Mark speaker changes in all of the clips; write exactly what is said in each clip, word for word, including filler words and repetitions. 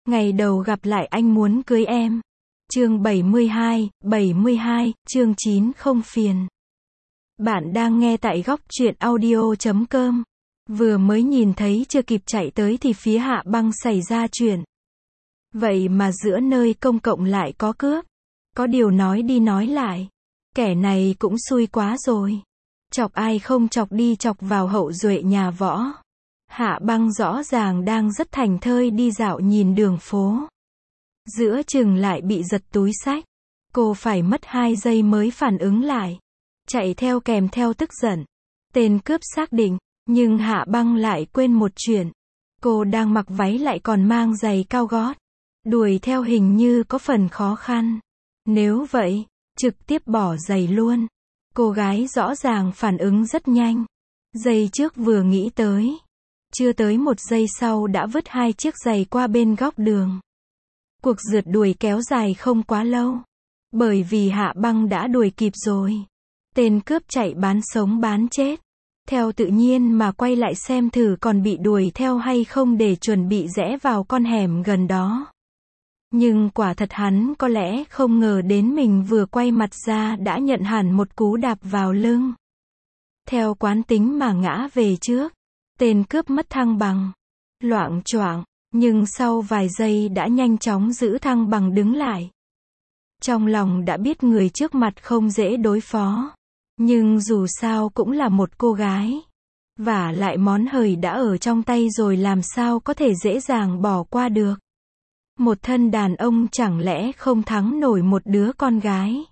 Speaker 1: Ngày đầu gặp lại anh muốn cưới em. Chương bảy mươi hai, bảy mươi hai, chương chín không phiền. Bạn đang nghe tại góc truyện audio chấm com. Vừa mới nhìn thấy chưa kịp chạy tới thì phía Hạ Băng xảy ra chuyện. Vậy mà giữa nơi công cộng lại có cướp. Có điều nói đi nói lại. Kẻ này cũng xui quá rồi. Chọc ai không chọc đi chọc vào hậu duệ nhà Võ. Hạ Băng rõ ràng đang rất thảnh thơi đi dạo nhìn đường phố. Giữa chừng lại bị giật túi xách. Cô phải mất hai giây mới phản ứng lại. Chạy theo kèm theo tức giận. Tên cướp xác định, nhưng Hạ Băng lại quên một chuyện. Cô đang mặc váy lại còn mang giày cao gót. Đuổi theo hình như có phần khó khăn. Nếu vậy, trực tiếp bỏ giày luôn. Cô gái rõ ràng phản ứng rất nhanh. Giây trước vừa nghĩ tới. Chưa tới một giây sau đã vứt hai chiếc giày qua bên góc đường. Cuộc rượt đuổi kéo dài không quá lâu. Bởi vì Hạ Băng đã đuổi kịp rồi. Tên cướp chạy bán sống bán chết. Theo tự nhiên mà quay lại xem thử còn bị đuổi theo hay không để chuẩn bị rẽ vào con hẻm gần đó. Nhưng quả thật hắn có lẽ không ngờ đến mình vừa quay mặt ra đã nhận hẳn một cú đạp vào lưng. Theo quán tính mà ngã về trước. Tên cướp mất thăng bằng. Loạng choạng, nhưng sau vài giây đã nhanh chóng giữ thăng bằng đứng lại. Trong lòng đã biết người trước mặt không dễ đối phó. Nhưng dù sao cũng là một cô gái. Vả lại món hời đã ở trong tay rồi làm sao có thể dễ dàng bỏ qua được. Một thân đàn ông chẳng lẽ không thắng nổi một đứa con gái.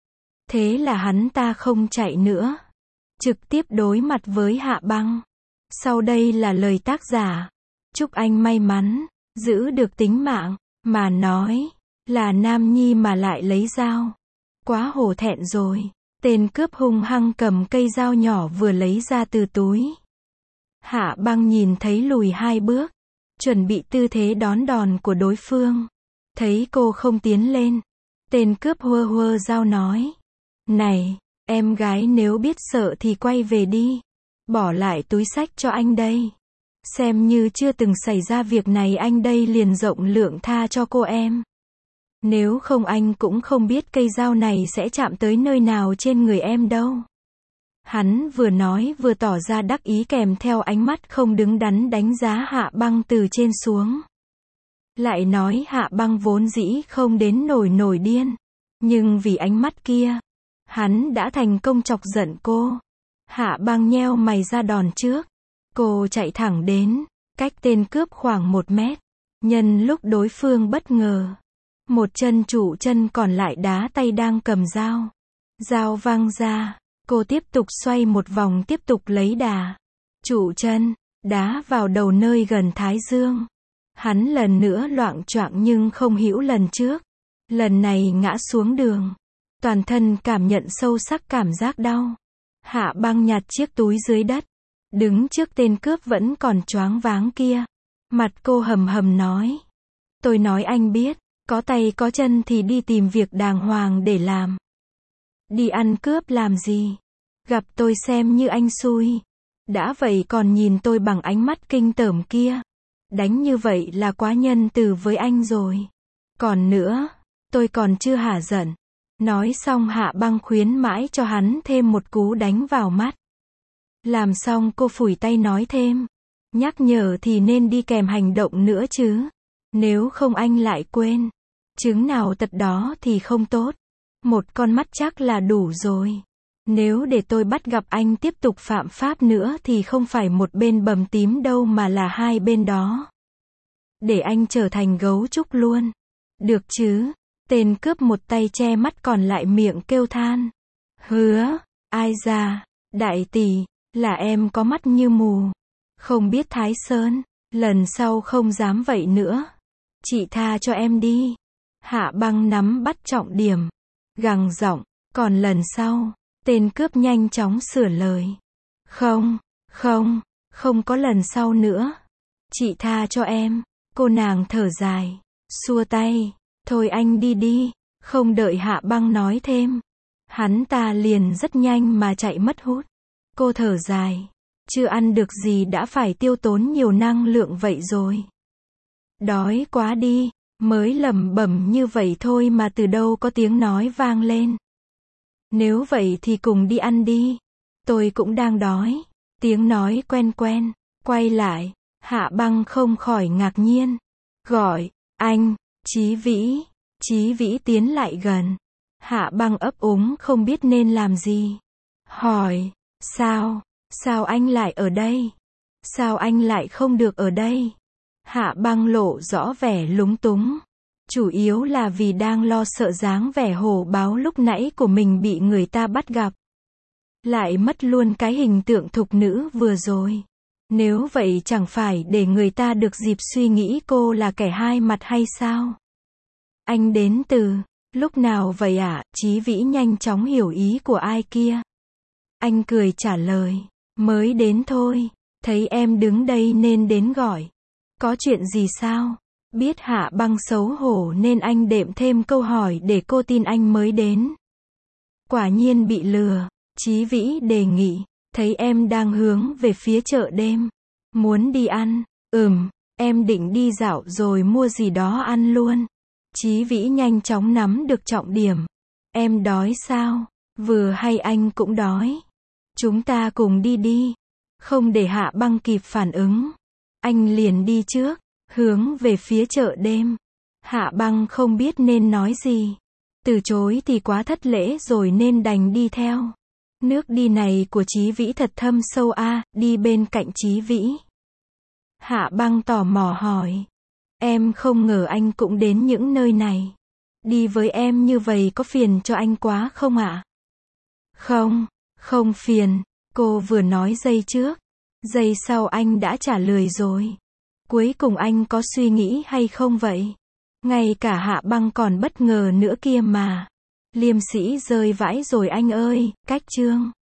Speaker 1: Thế là hắn ta không chạy nữa. Trực tiếp đối mặt với Hạ Băng. Sau đây là lời tác giả. Chúc anh may mắn, giữ được tính mạng, mà nói, là nam nhi mà lại lấy dao. Quá hổ thẹn rồi. Tên cướp hung hăng cầm cây dao nhỏ vừa lấy ra từ túi. Hạ Băng nhìn thấy lùi hai bước. Chuẩn bị tư thế đón đòn của đối phương. Thấy cô không tiến lên. Tên cướp hơ hơ dao nói. Này, em gái nếu biết sợ thì quay về đi. Bỏ lại túi xách cho anh đây. Xem như chưa từng xảy ra việc này anh đây liền rộng lượng tha cho cô em. Nếu không anh cũng không biết cây dao này sẽ chạm tới nơi nào trên người em đâu. Hắn vừa nói vừa tỏ ra đắc ý kèm theo ánh mắt không đứng đắn đánh giá Hạ Băng từ trên xuống. Lại nói Hạ Băng vốn dĩ không đến nổi nổi điên. Nhưng vì ánh mắt kia, hắn đã thành công chọc giận cô. Hạ Băng nheo mày ra đòn trước. Cô chạy thẳng đến, cách tên cướp khoảng một mét. Nhân lúc đối phương bất ngờ. Một chân trụ chân còn lại đá tay đang cầm dao. Dao văng ra. Cô tiếp tục xoay một vòng tiếp tục lấy đà. Trụ chân, đá vào đầu nơi gần thái dương. Hắn lần nữa loạng choạng nhưng không hữu lần trước. Lần này ngã xuống đường. Toàn thân cảm nhận sâu sắc cảm giác đau. Hạ Băng nhặt chiếc túi dưới đất. Đứng trước tên cướp vẫn còn choáng váng kia. Mặt cô hầm hầm nói. Tôi nói anh biết, có tay có chân thì đi tìm việc đàng hoàng để làm. Đi ăn cướp làm gì? Gặp tôi xem như anh xui. Đã vậy còn nhìn tôi bằng ánh mắt kinh tởm kia. Đánh như vậy là quá nhân từ với anh rồi. Còn nữa, tôi còn chưa hả giận. Nói xong Hạ Băng khuyến mãi cho hắn thêm một cú đánh vào mắt. Làm xong cô phủi tay nói thêm. Nhắc nhở thì nên đi kèm hành động nữa chứ. Nếu không anh lại quên. Chứng nào tật đó thì không tốt. Một con mắt chắc là đủ rồi. Nếu để tôi bắt gặp anh tiếp tục phạm pháp nữa thì không phải một bên bầm tím đâu mà là hai bên đó. Để anh trở thành gấu trúc luôn. Được chứ? Tên cướp một tay che mắt còn lại miệng kêu than. Hứa, ai ra, đại tỷ, là em có mắt như mù. Không biết Thái Sơn, lần sau không dám vậy nữa. Chị tha cho em đi. Hạ Băng nắm bắt trọng điểm. Gằn giọng, còn lần sau. Tên cướp nhanh chóng sửa lời. Không, không, không có lần sau nữa. Chị tha cho em. Cô nàng thở dài. Xua tay. Thôi anh đi đi. Không đợi Hạ Băng nói thêm. Hắn ta liền rất nhanh mà chạy mất hút. Cô thở dài. Chưa ăn được gì đã phải tiêu tốn nhiều năng lượng vậy rồi. Đói quá đi, mới lẩm bẩm như vậy thôi mà từ đâu có tiếng nói vang lên. Nếu vậy thì cùng đi ăn đi. Tôi cũng đang đói. Tiếng nói quen quen, quay lại, Hạ Băng không khỏi ngạc nhiên. Gọi, anh, Chí Vĩ. Chí Vĩ tiến lại gần. Hạ Băng ấp úng không biết nên làm gì. Hỏi, sao, sao anh lại ở đây? Sao anh lại không được ở đây? Hạ Băng lộ rõ vẻ lúng túng. Chủ yếu là vì đang lo sợ dáng vẻ hổ báo lúc nãy của mình bị người ta bắt gặp. Lại mất luôn cái hình tượng thục nữ vừa rồi. Nếu vậy chẳng phải để người ta được dịp suy nghĩ cô là kẻ hai mặt hay sao? Anh đến từ lúc nào vậy ạ? À? Chí Vĩ nhanh chóng hiểu ý của ai kia. Anh cười trả lời, mới đến thôi, thấy em đứng đây nên đến gọi. Có chuyện gì sao? Biết Hạ Băng xấu hổ nên anh đệm thêm câu hỏi để cô tin anh mới đến. Quả nhiên bị lừa. Chí Vĩ đề nghị, thấy em đang hướng về phía chợ đêm. Muốn đi ăn? Ừm, em định đi dạo rồi mua gì đó ăn luôn. Chí Vĩ nhanh chóng nắm được trọng điểm. Em đói sao? Vừa hay anh cũng đói. Chúng ta cùng đi đi. Không để Hạ Băng kịp phản ứng. Anh liền đi trước, hướng về phía chợ đêm. Hạ Băng không biết nên nói gì. Từ chối thì quá thất lễ rồi nên đành đi theo. Nước đi này của Chí Vĩ thật thâm sâu a, à, đi bên cạnh Chí Vĩ. Hạ Băng tò mò hỏi. Em không ngờ anh cũng đến những nơi này. Đi với em như vậy có phiền cho anh quá không ạ? À? Không, không phiền. Cô vừa nói giây trước. Giây sau anh đã trả lời rồi. Cuối cùng anh có suy nghĩ hay không vậy? Ngay cả Hạ Băng còn bất ngờ nữa kia mà. Liêm sĩ rơi vãi rồi anh ơi, cách chương.